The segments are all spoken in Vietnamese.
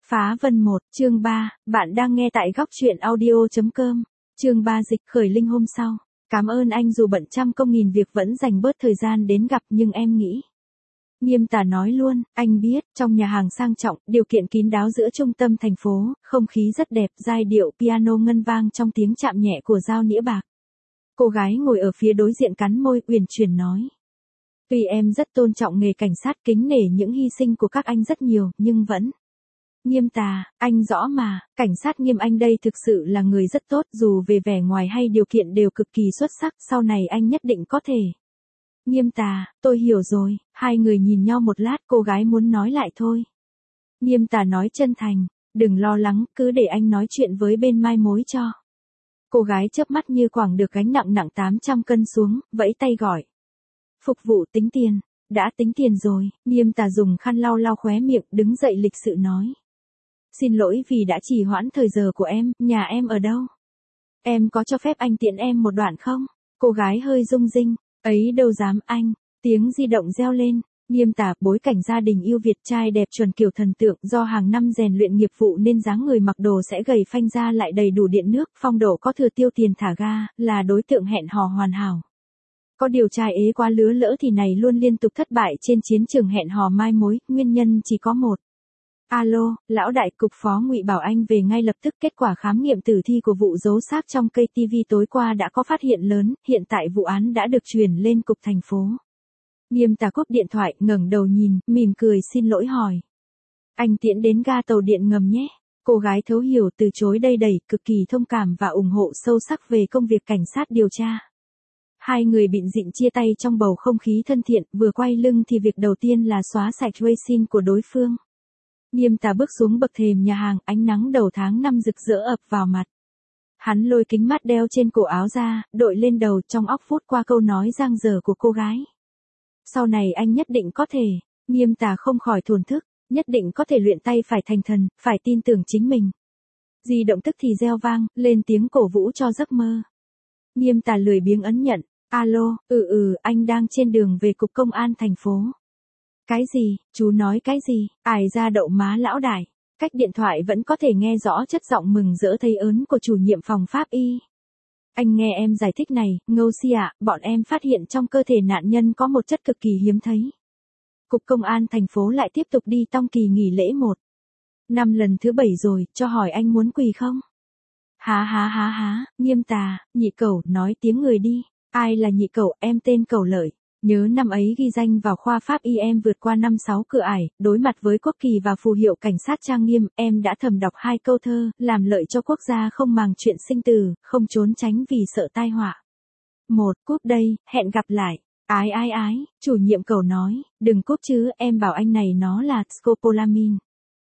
Phá Vân 1, chương 3, bạn đang nghe tại góc truyện audio.com. Chương 3 dịch khởi linh hôm sau. Cảm ơn anh dù bận trăm công nghìn việc vẫn dành bớt thời gian đến gặp nhưng em nghĩ. Nghiêm Tà nói luôn, anh biết, trong nhà hàng sang trọng, điều kiện kín đáo giữa trung tâm thành phố, không khí rất đẹp, giai điệu piano ngân vang trong tiếng chạm nhẹ của dao nĩa bạc. Cô gái ngồi ở phía đối diện cắn môi uyển chuyển nói. Tuy em rất tôn trọng nghề cảnh sát, kính nể những hy sinh của các anh rất nhiều, nhưng vẫn. Nghiêm Tà, anh rõ mà, cảnh sát Nghiêm anh đây thực sự là người rất tốt, dù về vẻ ngoài hay điều kiện đều cực kỳ xuất sắc, sau này anh nhất định có thể. Nghiêm Tà, tôi hiểu rồi, hai người nhìn nhau một lát, cô gái muốn nói lại thôi. Nghiêm Tà nói chân thành, đừng lo lắng, cứ để anh nói chuyện với bên mai mối cho. Cô gái chớp mắt như quẳng được gánh nặng nặng 800 cân xuống, vẫy tay gọi. Phục vụ tính tiền, đã tính tiền rồi, Nghiêm Tà dùng khăn lau lau khóe miệng, đứng dậy lịch sự nói. Xin lỗi vì đã trì hoãn thời giờ của em, nhà em ở đâu? Em có cho phép anh tiễn em một đoạn không? Cô gái hơi rung rinh, ấy đâu dám anh, tiếng di động reo lên. Nghiêm Tà, bối cảnh gia đình yêu Việt, trai đẹp chuẩn kiểu thần tượng, do hàng năm rèn luyện nghiệp vụ nên dáng người mặc đồ sẽ gầy phanh ra lại đầy đủ điện nước, phong độ có thừa tiêu tiền thả ga, là đối tượng hẹn hò hoàn hảo. Có điều trai ế quá lứa lỡ thì này luôn liên tục thất bại trên chiến trường hẹn hò mai mối, nguyên nhân chỉ có một. Alo, lão đại, cục phó Ngụy bảo anh về ngay lập tức, kết quả khám nghiệm tử thi của vụ giấu xác trong cây TV tối qua đã có phát hiện lớn, hiện tại vụ án đã được truyền lên cục thành phố. Nghiêm Tà cúp điện thoại, ngẩng đầu nhìn, mỉm cười xin lỗi hỏi. Anh tiễn đến ga tàu điện ngầm nhé. Cô gái thấu hiểu từ chối đây đầy, cực kỳ thông cảm và ủng hộ sâu sắc về công việc cảnh sát điều tra. Hai người bịn rịn chia tay trong bầu không khí thân thiện, vừa quay lưng thì việc đầu tiên là xóa sạch tracing của đối phương. Nghiêm Tà bước xuống bậc thềm nhà hàng, ánh nắng đầu tháng 5 rực rỡ ập vào mặt. Hắn lôi kính mắt đeo trên cổ áo ra, đội lên đầu, trong óc phút qua câu nói giang dở của cô gái. Sau này anh nhất định có thể, Nghiêm Tà không khỏi thổn thức, nhất định có thể luyện tay phải thành thần, phải tin tưởng chính mình. Di động tức thì reo vang, lên tiếng cổ vũ cho giấc mơ. Nghiêm Tà lười biếng ấn nhận, alo, anh đang trên đường về cục công an thành phố. Cái gì, chú nói cái gì, ải ra đậu má lão đại. Cách điện thoại vẫn có thể nghe rõ chất giọng mừng rỡ thấy ớn của chủ nhiệm phòng pháp y. Anh nghe em giải thích này, Ngô Si ạ, bọn em phát hiện trong cơ thể nạn nhân có một chất cực kỳ hiếm thấy. Cục công an thành phố lại tiếp tục đi tong kỳ nghỉ lễ 1. 5 lần thứ 7 rồi, cho hỏi anh muốn quỳ không? Há, Nghiêm Tà, nhị cẩu, nói tiếng người đi. Ai là nhị cẩu, em tên Cẩu Lợi. Nhớ năm ấy ghi danh vào khoa pháp y em vượt qua 5-6 cửa ải, đối mặt với quốc kỳ và phù hiệu cảnh sát trang nghiêm, em đã thầm đọc 2 câu thơ, làm lợi cho quốc gia không màng chuyện sinh tử, không trốn tránh vì sợ tai họa. 1. Cúp đây, hẹn gặp lại. Ái, chủ nhiệm Cẩu nói, đừng cúp chứ, em bảo anh này nó là scopolamine.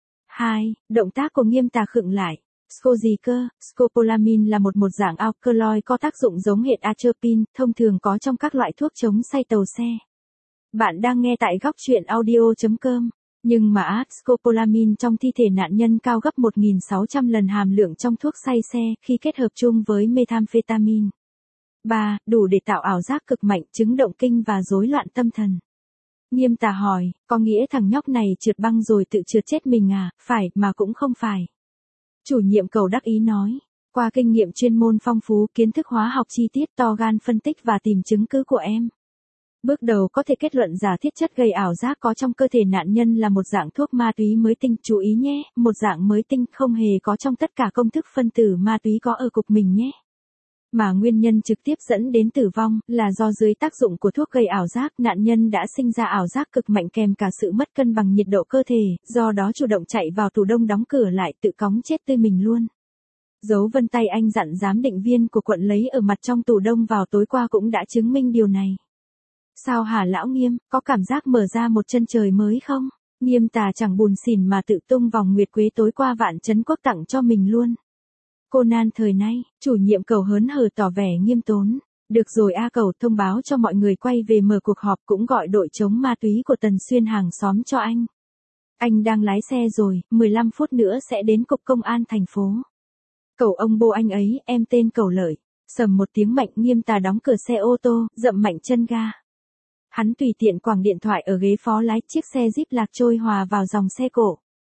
2. Động tác của Nghiêm Tà khựng lại. Sco gì cơ? Scopolamine là một dạng alkaloid có tác dụng giống hệt atropine, thông thường có trong các loại thuốc chống say tàu xe. Bạn đang nghe tại góc truyện audio.com. Nhưng mà scopolamine trong thi thể nạn nhân cao gấp 1.600 lần hàm lượng trong thuốc say xe khi kết hợp chung với methamphetamine. 3. Đủ để tạo ảo giác cực mạnh, chứng động kinh và rối loạn tâm thần. Nghiêm Tà hỏi, có nghĩa thằng nhóc này trượt băng rồi tự trượt chết mình à? Phải, mà cũng không phải. Chủ nhiệm Cẩu đắc ý nói, qua kinh nghiệm chuyên môn phong phú, kiến thức hóa học chi tiết, to gan phân tích và tìm chứng cứ của em. Bước đầu có thể kết luận giả thiết chất gây ảo giác có trong cơ thể nạn nhân là một dạng thuốc ma túy mới tinh, chú ý nhé, một dạng mới tinh không hề có trong tất cả công thức phân tử ma túy có ở cục mình nhé. Mà nguyên nhân trực tiếp dẫn đến tử vong là do dưới tác dụng của thuốc gây ảo giác, nạn nhân đã sinh ra ảo giác cực mạnh kèm cả sự mất cân bằng nhiệt độ cơ thể, do đó chủ động chạy vào tủ đông đóng cửa lại, tự cóng chết tươi mình luôn. Dấu vân tay anh dặn giám định viên của quận lấy ở mặt trong tủ đông vào tối qua cũng đã chứng minh điều này. Sao hả lão Nghiêm, có cảm giác mở ra một chân trời mới không? Nghiêm Tà chẳng buồn xỉn mà tự tung vòng nguyệt quế tối qua Vạn Trấn Quốc tặng cho mình luôn. Conan thời nay, chủ nhiệm Cẩu hớn hở tỏ vẻ nghiêm tốn. Được rồi a Cẩu, thông báo cho mọi người quay về mở cuộc họp, cũng gọi đội chống ma túy của Tần Xuyên hàng xóm cho anh. Anh đang lái xe rồi, 15 phút nữa sẽ đến cục công an thành phố. Cẩu ông bố anh ấy, em tên Cẩu Lợi. Sầm một tiếng mạnh, Nghiêm Tà đóng cửa xe ô tô, dậm mạnh chân ga. Hắn tùy tiện quẳng điện thoại ở ghế phó lái, chiếc xe Jeep lạc trôi hòa vào dòng xe cổ.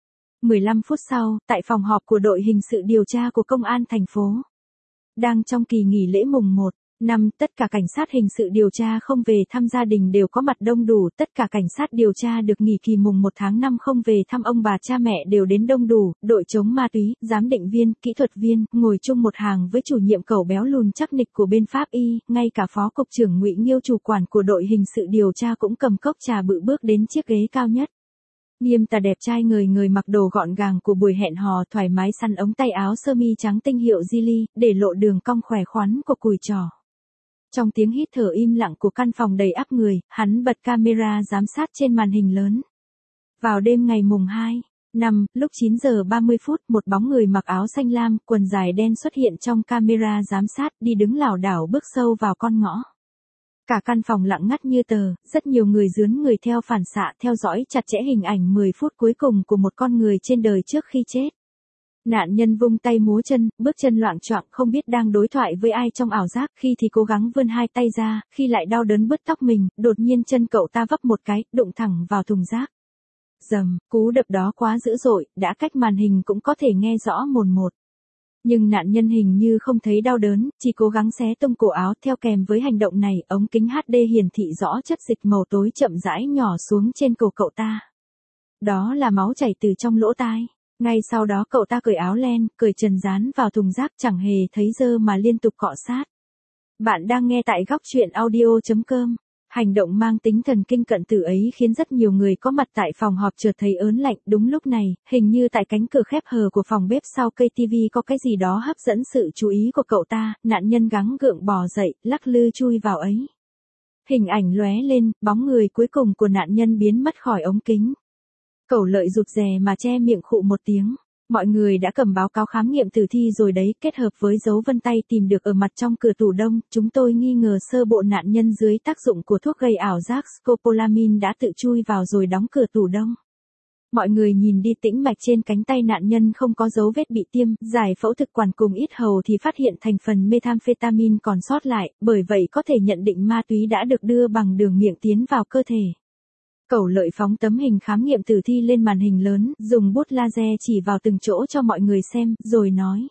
15 phút sau, tại phòng họp của đội hình sự điều tra của công an thành phố. Đang trong kỳ nghỉ lễ mùng 1 năm, tất cả cảnh sát hình sự điều tra không về thăm gia đình đều có mặt đông đủ, tất cả cảnh sát điều tra được nghỉ kỳ mùng 1 tháng 5 không về thăm ông bà cha mẹ đều đến đông đủ, đội chống ma túy, giám định viên, kỹ thuật viên, ngồi chung một hàng với chủ nhiệm cẩu béo lùn chắc nịch của bên Pháp Y, ngay cả phó cục trưởng Ngụy Nghiêu chủ quản của đội hình sự điều tra cũng cầm cốc trà bự bước đến chiếc ghế cao nhất. Nghiêm Tà đẹp trai người mặc đồ gọn gàng của buổi hẹn hò thoải mái săn ống tay áo sơ mi trắng tinh hiệu Gilly, để lộ đường cong khỏe khoắn của cùi trỏ. Trong tiếng hít thở im lặng của căn phòng đầy ắp người, hắn bật camera giám sát trên màn hình lớn. Vào đêm ngày mùng 2 năm, lúc 9 giờ 30 phút, một bóng người mặc áo xanh lam, quần dài đen xuất hiện trong camera giám sát, đi đứng lảo đảo bước sâu vào con ngõ. Cả căn phòng lặng ngắt như tờ, rất nhiều người rướn người theo phản xạ theo dõi chặt chẽ hình ảnh 10 phút cuối cùng của một con người trên đời trước khi chết. Nạn nhân vung tay múa chân, bước chân loạng choạng không biết đang đối thoại với ai trong ảo giác, khi thì cố gắng vươn hai tay ra, khi lại đau đớn bứt tóc mình, đột nhiên chân cậu ta vấp một cái, đụng thẳng vào thùng rác. Dầm, cú đập đó quá dữ dội, đã cách màn hình cũng có thể nghe rõ mồn một. Nhưng nạn nhân hình như không thấy đau đớn, chỉ cố gắng xé tung cổ áo. Theo kèm với hành động này, ống kính HD hiển thị rõ chất dịch màu tối chậm rãi nhỏ xuống trên cổ cậu ta. Đó là máu chảy từ trong lỗ tai. Ngay sau đó cậu ta cởi áo len, cởi trần dán vào thùng rác chẳng hề thấy dơ mà liên tục cọ sát. Bạn đang nghe tại góc truyện audio.com. Hành động mang tính thần kinh cận tử ấy khiến rất nhiều người có mặt tại phòng họp chợt thấy ớn lạnh. Đúng lúc này, hình như tại cánh cửa khép hờ của phòng bếp sau cây TV có cái gì đó hấp dẫn sự chú ý của cậu ta. Nạn nhân gắng gượng bò dậy, lắc lư chui vào ấy. Hình ảnh lóe lên, bóng người cuối cùng của nạn nhân biến mất khỏi ống kính. Cẩu Lợi rụt rè mà che miệng khụ một tiếng. Mọi người đã cầm báo cáo khám nghiệm tử thi rồi đấy, kết hợp với dấu vân tay tìm được ở mặt trong cửa tủ đông, chúng tôi nghi ngờ sơ bộ nạn nhân dưới tác dụng của thuốc gây ảo giác scopolamine đã tự chui vào rồi đóng cửa tủ đông. Mọi người nhìn đi tĩnh mạch trên cánh tay nạn nhân không có dấu vết bị tiêm, giải phẫu thực quản cùng ít hầu thì phát hiện thành phần methamphetamine còn sót lại, bởi vậy có thể nhận định ma túy đã được đưa bằng đường miệng tiến vào cơ thể. Cẩu Lợi phóng tấm hình khám nghiệm tử thi lên màn hình lớn, dùng bút laser chỉ vào từng chỗ cho mọi người xem, rồi nói.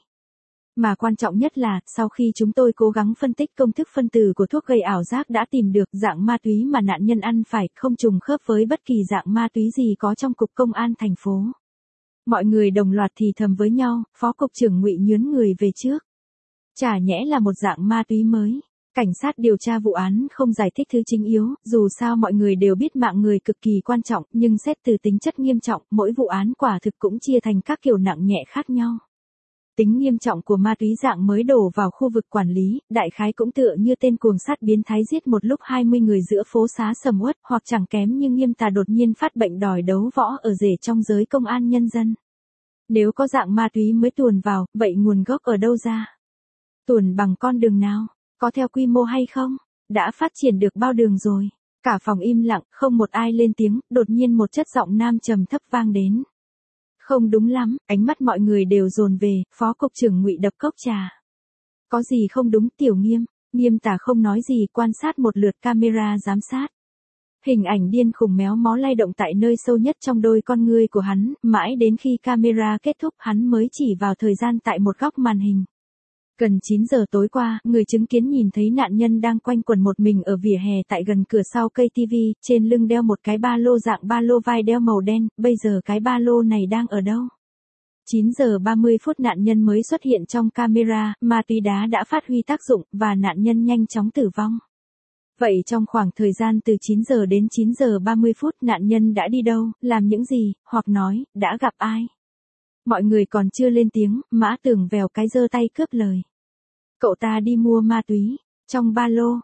Mà quan trọng nhất là, sau khi chúng tôi cố gắng phân tích công thức phân tử của thuốc gây ảo giác đã tìm được dạng ma túy mà nạn nhân ăn phải không trùng khớp với bất kỳ dạng ma túy gì có trong cục công an thành phố. Mọi người đồng loạt thì thầm với nhau, phó cục trưởng Ngụy nhướng người về trước. Chả nhẽ là một dạng ma túy mới. Cảnh sát điều tra vụ án không giải thích thứ chính yếu, dù sao mọi người đều biết mạng người cực kỳ quan trọng, nhưng xét từ tính chất nghiêm trọng, mỗi vụ án quả thực cũng chia thành các kiểu nặng nhẹ khác nhau. Tính nghiêm trọng của ma túy dạng mới đổ vào khu vực quản lý, đại khái cũng tựa như tên cuồng sát biến thái giết một lúc 20 người giữa phố xá sầm uất, hoặc chẳng kém như Nghiêm Tà đột nhiên phát bệnh đòi đấu võ ở rể trong giới công an nhân dân. Nếu có dạng ma túy mới tuồn vào, vậy nguồn gốc ở đâu ra? Tuồn bằng con đường nào? Có theo quy mô hay không? Đã phát triển được bao đường rồi? Cả phòng im lặng, không một ai lên tiếng, đột nhiên một chất giọng nam trầm thấp vang đến. Không đúng lắm, ánh mắt mọi người đều dồn về, phó cục trưởng Ngụy đập cốc trà. Có gì không đúng, Tiểu Nghiêm? Nghiêm Tà không nói gì, quan sát một lượt camera giám sát. Hình ảnh điên khùng méo mó lay động tại nơi sâu nhất trong đôi con ngươi của hắn, mãi đến khi camera kết thúc hắn mới chỉ vào thời gian tại một góc màn hình. Gần 9 giờ tối qua, người chứng kiến nhìn thấy nạn nhân đang quanh quẩn một mình ở vỉa hè tại gần cửa sau cây TV, trên lưng đeo một cái ba lô dạng ba lô vai đeo màu đen, bây giờ cái ba lô này đang ở đâu? 9 giờ 30 phút nạn nhân mới xuất hiện trong camera, ma túy đá đã phát huy tác dụng, và nạn nhân nhanh chóng tử vong. Vậy trong khoảng thời gian từ 9 giờ đến 9 giờ 30 phút nạn nhân đã đi đâu, làm những gì, hoặc nói, đã gặp ai? Mọi người còn chưa lên tiếng, Mã Tường vèo cái giơ tay cướp lời. Cậu ta đi mua ma túy, trong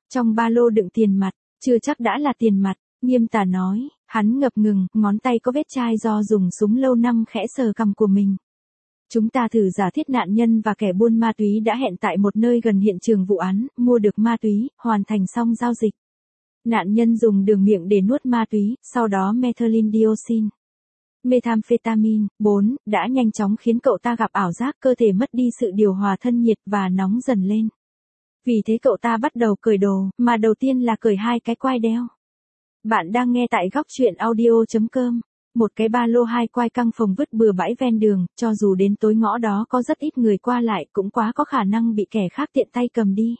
ba lô đựng tiền mặt, chưa chắc đã là tiền mặt, Nghiêm Tà nói, hắn ngập ngừng, ngón tay có vết chai do dùng súng lâu năm khẽ sờ cằm của mình. Chúng ta thử giả thiết nạn nhân và kẻ buôn ma túy đã hẹn tại một nơi gần hiện trường vụ án, mua được ma túy, hoàn thành xong giao dịch. Nạn nhân dùng đường miệng để nuốt ma túy, sau đó methylene dioxin. Methamphetamine, 4, đã nhanh chóng khiến cậu ta gặp ảo giác, cơ thể mất đi sự điều hòa thân nhiệt và nóng dần lên. Vì thế cậu ta bắt đầu cởi đồ, mà đầu tiên là cởi hai cái quai đeo. Bạn đang nghe tại góc truyện audio.com. Một cái ba lô hai quai căng phồng vứt bừa bãi ven đường, cho dù đến tối ngõ đó có rất ít người qua lại cũng quá có khả năng bị kẻ khác tiện tay cầm đi.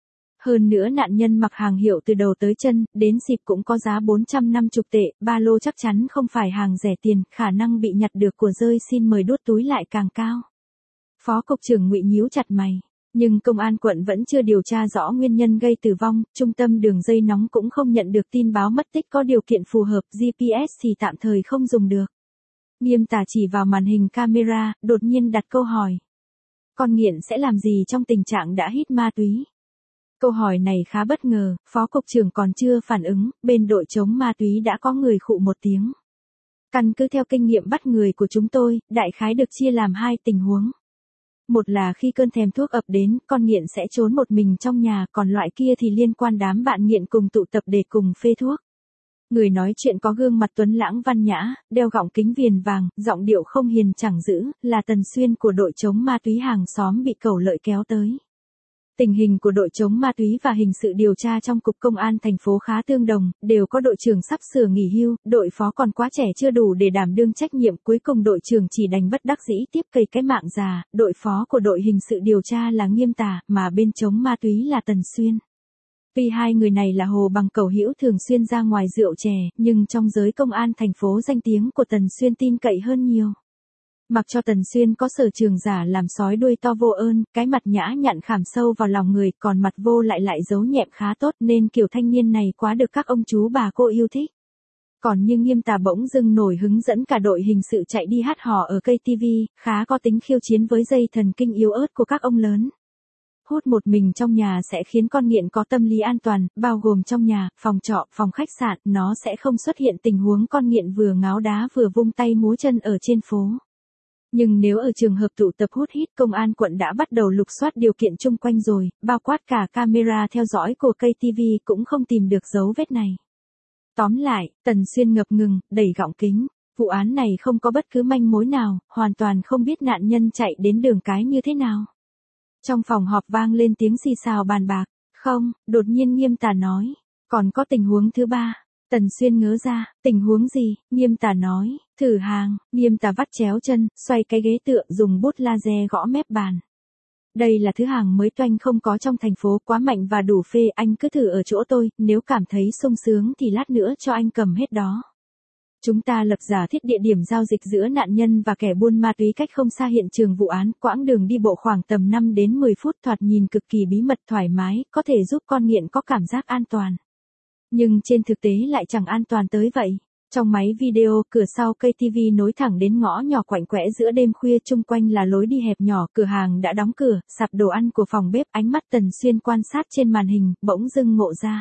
Hơn nữa nạn nhân mặc hàng hiệu từ đầu tới chân, đến xịp cũng có giá 450 tệ, ba lô chắc chắn không phải hàng rẻ tiền, khả năng bị nhặt được của rơi xin mời đốt túi lại càng cao. Phó cục trưởng Ngụy nhíu chặt mày. Nhưng công an quận vẫn chưa điều tra rõ nguyên nhân gây tử vong, trung tâm đường dây nóng cũng không nhận được tin báo mất tích có điều kiện phù hợp, GPS thì tạm thời không dùng được. Nghiêm Tà chỉ vào màn hình camera, đột nhiên đặt câu hỏi. Con nghiện sẽ làm gì trong tình trạng đã hít ma túy? Câu hỏi này khá bất ngờ, phó cục trưởng còn chưa phản ứng, bên đội chống ma túy đã có người khụ một tiếng. Căn cứ theo kinh nghiệm bắt người của chúng tôi, đại khái được chia làm hai tình huống. Một là khi cơn thèm thuốc ập đến, con nghiện sẽ trốn một mình trong nhà, còn loại kia thì liên quan đám bạn nghiện cùng tụ tập để cùng phê thuốc. Người nói chuyện có gương mặt tuấn lãng văn nhã, đeo gọng kính viền vàng, giọng điệu không hiền chẳng dữ, là Tần Xuyên của đội chống ma túy hàng xóm bị cẩu lợi kéo tới. Tình hình của đội chống ma túy và hình sự điều tra trong cục công an thành phố khá tương đồng, đều có đội trưởng sắp sửa nghỉ hưu, đội phó còn quá trẻ chưa đủ để đảm đương trách nhiệm, cuối cùng đội trưởng chỉ đành bất đắc dĩ tiếp cây cái mạng già, đội phó của đội hình sự điều tra là Nghiêm Tà, mà bên chống ma túy là Tần Xuyên. Tuy hai người này là hồ bằng cẩu hữu thường xuyên ra ngoài rượu chè, nhưng trong giới công an thành phố danh tiếng của Tần Xuyên tin cậy hơn nhiều. Mặc cho Tần Xuyên có sở trường giả làm sói đuôi to vô ơn, cái mặt nhã nhặn khảm sâu vào lòng người, còn mặt vô lại giấu nhẹm khá tốt nên kiểu thanh niên này quá được các ông chú bà cô yêu thích. Còn như Nghiêm Tà bỗng dưng nổi hứng dẫn cả đội hình sự chạy đi hát hò ở cây TV, khá có tính khiêu chiến với dây thần kinh yếu ớt của các ông lớn. Hút một mình trong nhà sẽ khiến con nghiện có tâm lý an toàn, bao gồm trong nhà, phòng trọ, phòng khách sạn, nó sẽ không xuất hiện tình huống con nghiện vừa ngáo đá vừa vung tay múa chân ở trên phố. Nhưng nếu ở trường hợp tụ tập hút hít, công an quận đã bắt đầu lục soát điều kiện chung quanh rồi, bao quát cả camera theo dõi của cây TV cũng không tìm được dấu vết này. Tóm lại, Tần Xuyên ngập ngừng, đẩy gọng kính. Vụ án này không có bất cứ manh mối nào, hoàn toàn không biết nạn nhân chạy đến đường cái như thế nào. Trong phòng họp vang lên tiếng xì xào bàn bạc. Không, đột nhiên Nghiêm Tà nói. Còn có tình huống thứ ba. Tần Xuyên ngớ ra, tình huống gì? Nghiêm Tà nói, thử hàng. Nghiêm Tà vắt chéo chân, xoay cái ghế tựa dùng bút laser gõ mép bàn. Đây là thứ hàng mới toanh không có trong thành phố, quá mạnh và đủ phê, anh cứ thử ở chỗ tôi, nếu cảm thấy sung sướng thì lát nữa cho anh cầm hết đó. Chúng ta lập giả thiết địa điểm giao dịch giữa nạn nhân và kẻ buôn ma túy cách không xa hiện trường vụ án, quãng đường đi bộ khoảng tầm 5 đến 10 phút, thoạt nhìn cực kỳ bí mật thoải mái, có thể giúp con nghiện có cảm giác an toàn. Nhưng trên thực tế lại chẳng an toàn tới vậy. Trong máy video, cửa sau cây TV nối thẳng đến ngõ nhỏ quạnh quẽ giữa đêm khuya, chung quanh là lối đi hẹp nhỏ, cửa hàng đã đóng cửa, sạp đồ ăn của phòng bếp, ánh mắt Tần Xuyên quan sát trên màn hình, bỗng dưng ngộ ra.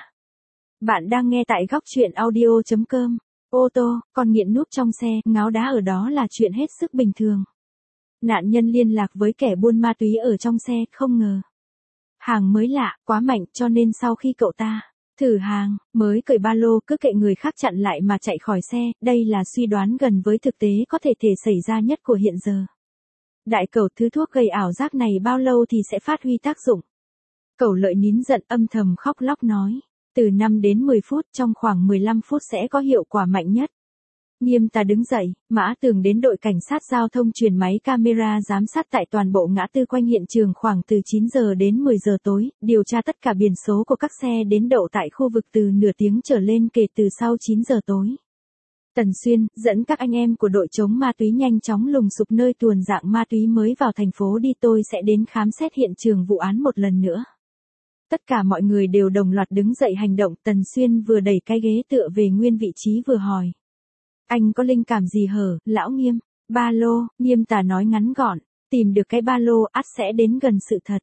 Bạn đang nghe tại góc truyện audio.com. Ô tô, con nghiện núp trong xe, ngáo đá ở đó là chuyện hết sức bình thường. Nạn nhân liên lạc với kẻ buôn ma túy ở trong xe, không ngờ. Hàng mới lạ, quá mạnh, cho nên sau khi cậu ta thử hàng, mới cởi ba lô, cứ kệ người khác chặn lại mà chạy khỏi xe, đây là suy đoán gần với thực tế có thể xảy ra nhất của hiện giờ. Đại cẩu, thứ thuốc gây ảo giác này bao lâu thì sẽ phát huy tác dụng? Cẩu Lợi nín giận âm thầm khóc lóc nói. Từ 5 đến 10 phút, trong khoảng 15 phút sẽ có hiệu quả mạnh nhất. Nghiêm Tà đứng dậy, Mã Tường đến đội cảnh sát giao thông truyền máy camera giám sát tại toàn bộ ngã tư quanh hiện trường khoảng từ 9 giờ đến 10 giờ tối, điều tra tất cả biển số của các xe đến đậu tại khu vực từ nửa tiếng trở lên kể từ sau 9 giờ tối. Tần Xuyên dẫn các anh em của đội chống ma túy nhanh chóng lùng sục nơi tuồn dạng ma túy mới vào thành phố đi, tôi sẽ đến khám xét hiện trường vụ án một lần nữa. Tất cả mọi người đều đồng loạt đứng dậy hành động, Tần Xuyên vừa đẩy cái ghế tựa về nguyên vị trí vừa hỏi. Anh có linh cảm gì hở, lão Nghiêm? Ba lô, Nghiêm Tà nói ngắn gọn, tìm được cái ba lô, ắt sẽ đến gần sự thật.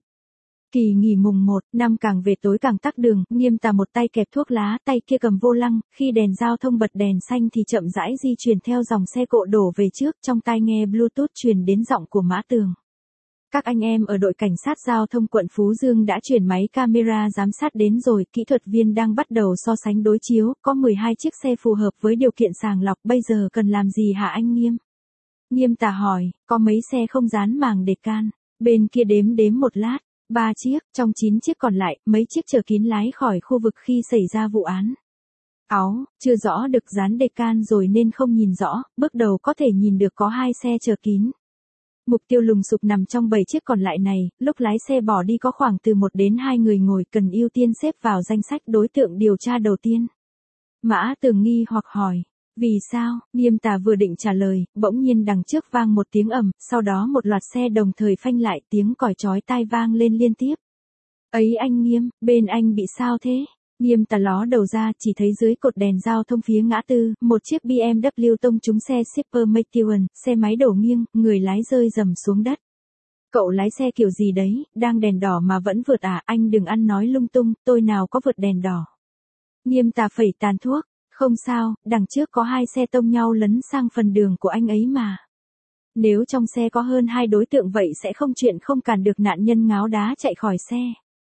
Kỳ nghỉ mùng 1, năm càng về tối càng tắc đường, Nghiêm Tà một tay kẹp thuốc lá, tay kia cầm vô lăng, khi đèn giao thông bật đèn xanh thì chậm rãi di chuyển theo dòng xe cộ đổ về trước, trong tai nghe Bluetooth truyền đến giọng của Mã Tường. Các anh em ở đội cảnh sát giao thông quận Phú Dương đã chuyển máy camera giám sát đến rồi, kỹ thuật viên đang bắt đầu so sánh đối chiếu, có 12 chiếc xe phù hợp với điều kiện sàng lọc, bây giờ cần làm gì hả anh Nghiêm? Nghiêm Tà hỏi, có mấy xe không dán màng đề can, bên kia đếm một lát, 3 chiếc, trong 9 chiếc còn lại, mấy chiếc chờ kín lái khỏi khu vực khi xảy ra vụ án. Áo, chưa rõ được dán decan rồi nên không nhìn rõ, bước đầu có thể nhìn được có 2 xe chờ kín. Mục tiêu lùng sục nằm trong 7 chiếc còn lại này, lúc lái xe bỏ đi có khoảng từ 1 đến 2 người ngồi cần ưu tiên xếp vào danh sách đối tượng điều tra đầu tiên. Mã Tường nghi hoặc hỏi, vì sao? Nghiêm Tà vừa định trả lời, bỗng nhiên đằng trước vang một tiếng ầm, sau đó một loạt xe đồng thời phanh lại, tiếng còi chói tai vang lên liên tiếp. Ấy anh Nghiêm, bên anh bị sao thế? Nghiêm Tà ló đầu ra, chỉ thấy dưới cột đèn giao thông phía ngã tư, một chiếc BMW tông trúng xe shipper McEwen, xe máy đổ nghiêng, người lái rơi rầm xuống đất. Cậu lái xe kiểu gì đấy, đang đèn đỏ mà vẫn vượt à, anh đừng ăn nói lung tung, tôi nào có vượt đèn đỏ. Nghiêm Tà phẩy tàn thuốc, không sao, đằng trước có 2 xe tông nhau lấn sang phần đường của anh ấy mà. Nếu trong xe có hơn 2 đối tượng vậy sẽ không chuyện không cản được nạn nhân ngáo đá chạy khỏi xe.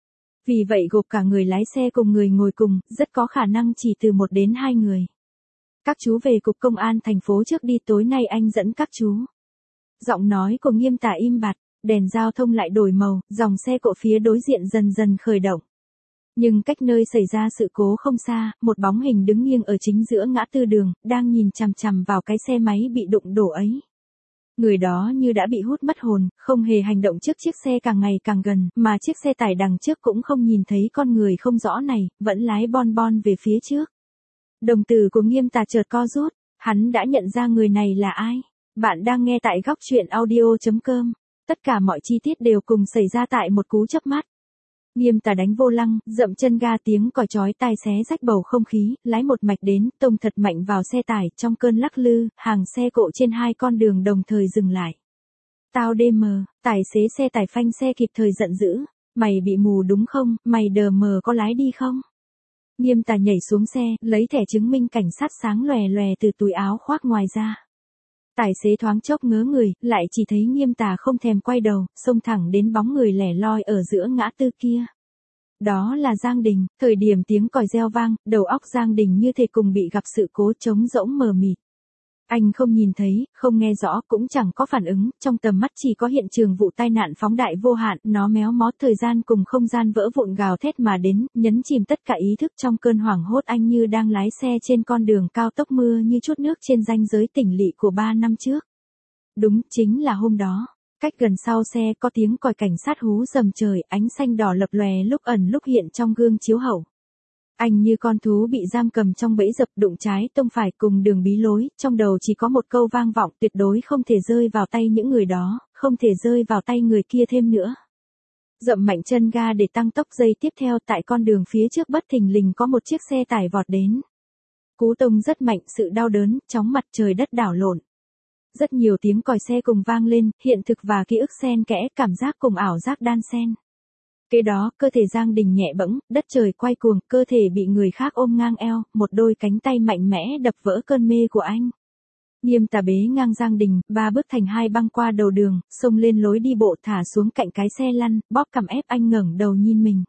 Vì vậy gộp cả người lái xe cùng người ngồi cùng, rất có khả năng chỉ từ 1 đến 2 người. Các chú về cục công an thành phố trước đi, tối nay anh dẫn các chú. Giọng nói của Nghiêm Tà im bặt, đèn giao thông lại đổi màu, dòng xe cộ phía đối diện dần dần khởi động. Nhưng cách nơi xảy ra sự cố không xa, một bóng hình đứng nghiêng ở chính giữa ngã tư đường, đang nhìn chằm chằm vào cái xe máy bị đụng đổ ấy. Người đó như đã bị hút mất hồn, không hề hành động trước chiếc xe càng ngày càng gần, mà chiếc xe tải đằng trước cũng không nhìn thấy con người không rõ này, vẫn lái bon bon về phía trước. Đồng tử của Nghiêm Tà chợt co rút, hắn đã nhận ra người này là ai. Bạn đang nghe tại góc truyện audio.com. Tất cả mọi chi tiết đều cùng xảy ra tại một cú chớp mắt. Nghiêm Tà đánh vô lăng, dậm chân ga, tiếng còi chói tai xé rách bầu không khí, lái một mạch đến, tông thật mạnh vào xe tải, trong cơn lắc lư, hàng xe cộ trên 2 con đường đồng thời dừng lại. Tao DM, tài xế xe tải phanh xe kịp thời giận dữ, mày bị mù đúng không, mày đờ mờ có lái đi không? Nghiêm Tà nhảy xuống xe, lấy thẻ chứng minh cảnh sát sáng lòe lòe từ túi áo khoác ngoài ra. Tài xế thoáng chốc ngớ người, lại chỉ thấy Nghiêm Tà không thèm quay đầu, xông thẳng đến bóng người lẻ loi ở giữa ngã tư kia. Đó là Giang Đình, thời điểm tiếng còi reo vang, đầu óc Giang Đình như thể cùng bị gặp sự cố trống rỗng mờ mịt. Anh không nhìn thấy, không nghe rõ, cũng chẳng có phản ứng, trong tầm mắt chỉ có hiện trường vụ tai nạn phóng đại vô hạn, nó méo mó thời gian cùng không gian vỡ vụn gào thét mà đến, nhấn chìm tất cả ý thức trong cơn hoảng hốt. Anh như đang lái xe trên con đường cao tốc, mưa như chút nước trên ranh giới tỉnh lỵ của 3 năm trước. Đúng, chính là hôm đó. Cách gần sau xe có tiếng còi cảnh sát hú rầm trời, ánh xanh đỏ lập lòe lúc ẩn lúc hiện trong gương chiếu hậu. Anh như con thú bị giam cầm trong bẫy dập, đụng trái tông phải cùng đường bí lối, trong đầu chỉ có một câu vang vọng, tuyệt đối không thể rơi vào tay những người đó, không thể rơi vào tay người kia thêm nữa. Dậm mạnh chân ga để tăng tốc, giây tiếp theo tại con đường phía trước bất thình lình có một chiếc xe tải vọt đến. Cú tông rất mạnh, sự đau đớn, chóng mặt, trời đất đảo lộn. Rất nhiều tiếng còi xe cùng vang lên, hiện thực và ký ức xen kẽ, cảm giác cùng ảo giác đan xen. Kế đó, cơ thể Giang Đình nhẹ bẫng, đất trời quay cuồng, cơ thể bị người khác ôm ngang eo, một đôi cánh tay mạnh mẽ đập vỡ cơn mê của anh. Nghiêm Tà bế ngang Giang Đình, 3 bước thành 2 băng qua đầu đường, xông lên lối đi bộ, thả xuống cạnh cái xe lăn, bóp cằm ép anh ngẩng đầu nhìn mình.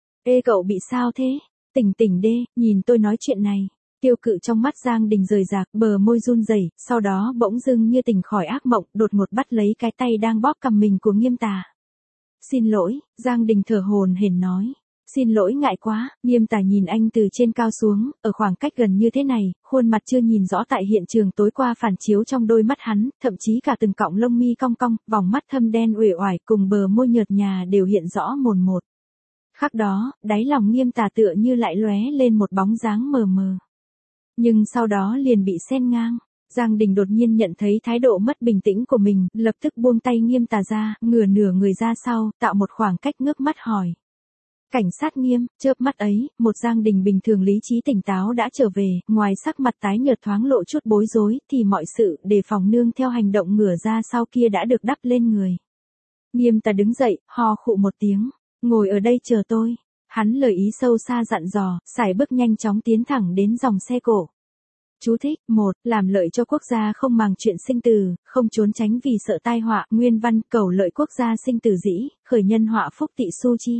Ê cậu bị sao thế? Tỉnh tỉnh đê, nhìn tôi nói chuyện này. Tiêu cự trong mắt Giang Đình rời rạc, bờ môi run rẩy, sau đó bỗng dưng như tỉnh khỏi ác mộng, đột ngột bắt lấy cái tay đang bóp cằm mình của Nghiêm Tà. Xin lỗi, Giang Đình thở hổn hển nói. Xin lỗi ngại quá. Nghiêm Tà nhìn anh từ trên cao xuống, ở khoảng cách gần như thế này, khuôn mặt chưa nhìn rõ tại hiện trường tối qua phản chiếu trong đôi mắt hắn, thậm chí cả từng cọng lông mi cong cong, vòng mắt thâm đen uể oải cùng bờ môi nhợt nhà đều hiện rõ mồn một. Khắc đó, đáy lòng Nghiêm Tà tựa như lại lóe lên một bóng dáng mờ mờ. Nhưng sau đó liền bị xen ngang. Giang Đình đột nhiên nhận thấy thái độ mất bình tĩnh của mình, lập tức buông tay Nghiêm Tà ra, ngửa nửa người ra sau, tạo một khoảng cách, ngước mắt hỏi. Cảnh sát Nghiêm, chớp mắt ấy, một Giang Đình bình thường lý trí tỉnh táo đã trở về, ngoài sắc mặt tái nhợt thoáng lộ chút bối rối, thì mọi sự đề phòng nương theo hành động ngửa ra sau kia đã được đắp lên người. Nghiêm Tà đứng dậy, ho khụ một tiếng, ngồi ở đây chờ tôi. Hắn lời ý sâu xa dặn dò, sải bước nhanh chóng tiến thẳng đến dòng xe cổ. Chú thích, 1. Làm lợi cho quốc gia không màng chuyện sinh tử, không trốn tránh vì sợ tai họa. Nguyên văn, cầu lợi quốc gia sinh tử dĩ, khởi nhân họa phúc tị su chi.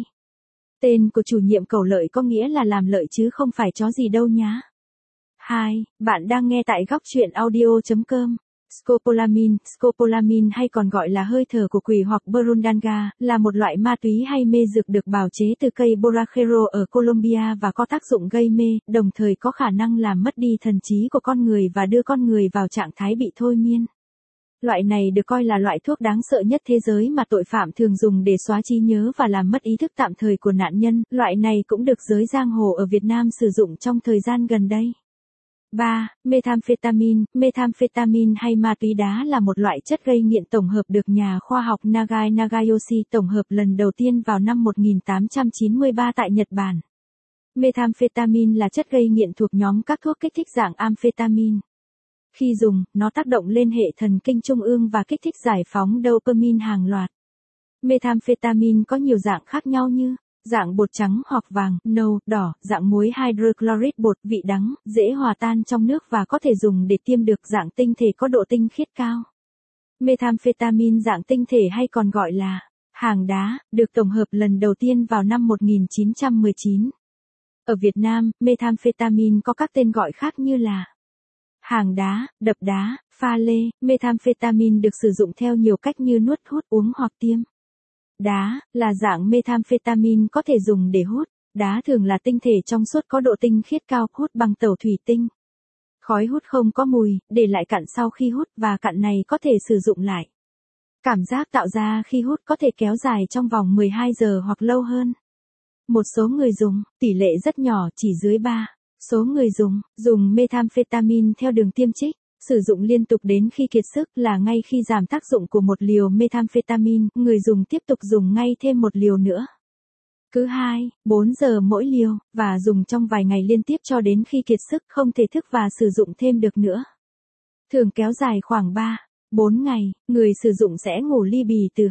Tên của chủ nhiệm cầu lợi có nghĩa là làm lợi chứ không phải chó gì đâu nhá. 2. Bạn đang nghe tại góc truyện audio.com. Scopolamine hay còn gọi là hơi thở của quỷ hoặc burundanga, là một loại ma túy hay mê dược được bào chế từ cây borrachero ở Colombia và có tác dụng gây mê, đồng thời có khả năng làm mất đi thần trí của con người và đưa con người vào trạng thái bị thôi miên. Loại này được coi là loại thuốc đáng sợ nhất thế giới mà tội phạm thường dùng để xóa trí nhớ và làm mất ý thức tạm thời của nạn nhân. Loại này cũng được giới giang hồ ở Việt Nam sử dụng trong thời gian gần đây. 3. Methamphetamine hay ma túy đá là một loại chất gây nghiện tổng hợp được nhà khoa học Nagai Nagayoshi tổng hợp lần đầu tiên vào năm 1893 tại Nhật Bản. Methamphetamine là chất gây nghiện thuộc nhóm các thuốc kích thích dạng amphetamine. Khi dùng, nó tác động lên hệ thần kinh trung ương và kích thích giải phóng dopamine hàng loạt. Methamphetamine có nhiều dạng khác nhau như dạng bột trắng hoặc vàng, nâu, đỏ, dạng muối hydrochloric bột vị đắng, dễ hòa tan trong nước và có thể dùng để tiêm được dạng tinh thể có độ tinh khiết cao. Methamphetamine dạng tinh thể hay còn gọi là hàng đá, được tổng hợp lần đầu tiên vào năm 1919. Ở Việt Nam, methamphetamine có các tên gọi khác như là hàng đá, đập đá, pha lê. Methamphetamine được sử dụng theo nhiều cách như nuốt, hút, uống hoặc tiêm. Đá là dạng methamphetamine có thể dùng để hút. Đá thường là tinh thể trong suốt có độ tinh khiết cao, hút bằng tẩu thủy tinh. Khói hút không có mùi, để lại cặn sau khi hút và cặn này có thể sử dụng lại. Cảm giác tạo ra khi hút có thể kéo dài trong vòng 12 giờ hoặc lâu hơn. Một số người dùng, tỷ lệ rất nhỏ, chỉ dưới 3. Số người dùng methamphetamine theo đường tiêm trích, sử dụng liên tục đến khi kiệt sức là ngay khi giảm tác dụng của một liều methamphetamine, người dùng tiếp tục dùng ngay thêm một liều nữa. Cứ 2-4 giờ mỗi liều, và dùng trong vài ngày liên tiếp cho đến khi kiệt sức không thể thức và sử dụng thêm được nữa. Thường kéo dài khoảng 3-4 ngày, người sử dụng sẽ ngủ li bì từ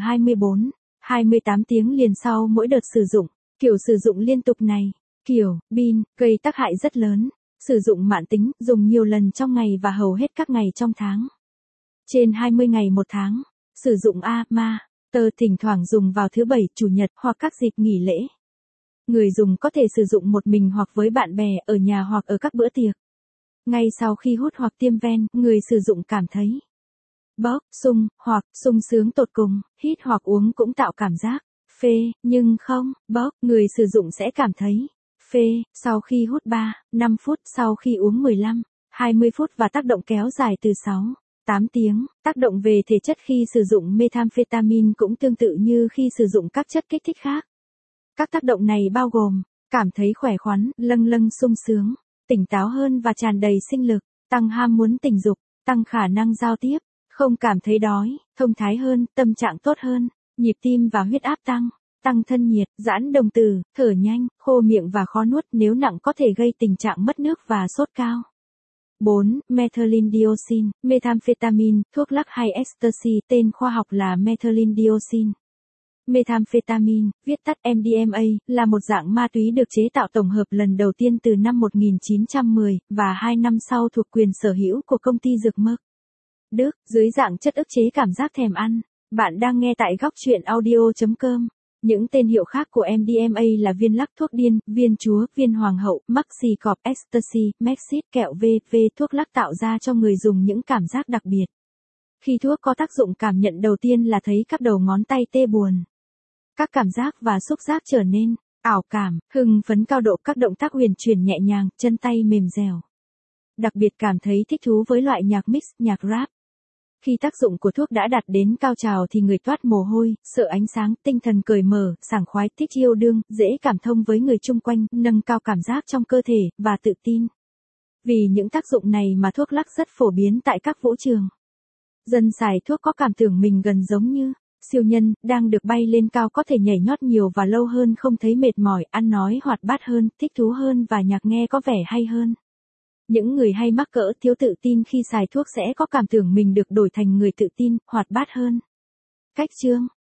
24-28 tiếng liền sau mỗi đợt sử dụng. Kiểu sử dụng liên tục này, kiểu pin, gây tác hại rất lớn. Sử dụng mãn tính, dùng nhiều lần trong ngày và hầu hết các ngày trong tháng. Trên 20 ngày một tháng. Sử dụng thỉnh thoảng dùng vào thứ Bảy, Chủ nhật hoặc các dịp nghỉ lễ. Người dùng có thể sử dụng một mình hoặc với bạn bè ở nhà hoặc ở các bữa tiệc. Ngay sau khi hút hoặc tiêm ven, người sử dụng cảm thấy bốc, hoặc sung sướng tột cùng, hít hoặc uống cũng tạo cảm giác phê, nhưng không, bốc, người sử dụng sẽ cảm thấy phê, sau khi hút 3-5 phút, sau khi uống 15-20 phút và tác động kéo dài từ 6-8 tiếng. Tác động về thể chất khi sử dụng methamphetamine cũng tương tự như khi sử dụng các chất kích thích khác. Các tác động này bao gồm, cảm thấy khỏe khoắn, lâng sung sướng, tỉnh táo hơn và tràn đầy sinh lực, tăng ham muốn tình dục, tăng khả năng giao tiếp, không cảm thấy đói, thông thái hơn, tâm trạng tốt hơn, nhịp tim và huyết áp tăng thân nhiệt, giãn đồng tử, thở nhanh, khô miệng và khó nuốt, nếu nặng có thể gây tình trạng mất nước và sốt cao. 4. Methylene-dioxin, methamphetamine, thuốc lắc hay ecstasy, tên khoa học là methylene-dioxin. Methamphetamine, viết tắt MDMA, là một dạng ma túy được chế tạo tổng hợp lần đầu tiên từ năm 1910, và 2 năm sau thuộc quyền sở hữu của công ty dược Merck, Đức, dưới dạng chất ức chế cảm giác thèm ăn. Bạn đang nghe tại góc truyện audio.com. Những tên hiệu khác của MDMA là viên lắc, thuốc điên, viên chúa, viên hoàng hậu, maxi cọp, ecstasy, maxit, kẹo v.v. Thuốc lắc tạo ra cho người dùng những cảm giác đặc biệt. Khi thuốc có tác dụng, cảm nhận đầu tiên là thấy các đầu ngón tay tê buồn. Các cảm giác và xúc giác trở nên ảo cảm, hưng phấn cao độ, các động tác huyền chuyển nhẹ nhàng, chân tay mềm dẻo. Đặc biệt cảm thấy thích thú với loại nhạc mix, nhạc rap. Khi tác dụng của thuốc đã đạt đến cao trào thì người toát mồ hôi, sợ ánh sáng, tinh thần cởi mở, sảng khoái, thích yêu đương, dễ cảm thông với người chung quanh, nâng cao cảm giác trong cơ thể, và tự tin. Vì những tác dụng này mà thuốc lắc rất phổ biến tại các vũ trường. Dân xài thuốc có cảm tưởng mình gần giống như siêu nhân, đang được bay lên cao, có thể nhảy nhót nhiều và lâu hơn, không thấy mệt mỏi, ăn nói hoạt bát hơn, thích thú hơn và nhạc nghe có vẻ hay hơn. Những người hay mắc cỡ thiếu tự tin khi xài thuốc sẽ có cảm tưởng mình được đổi thành người tự tin, hoạt bát hơn. Cách chương